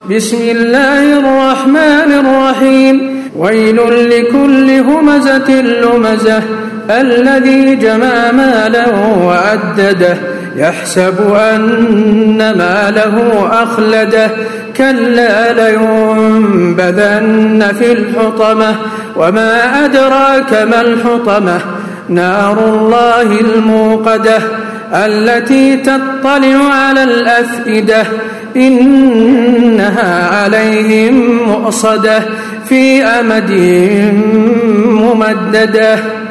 بسم الله الرحمن الرحيم ويل لكل همزة لمزة الذي جمع ماله وعدده يحسب أن ماله أخلده كلا لينبذن في الحطمة وما أدراك ما الحطمة نار الله الموقدة التي تطلع على الأفئدة إنها عليهم مؤصدة في أمد ممددة.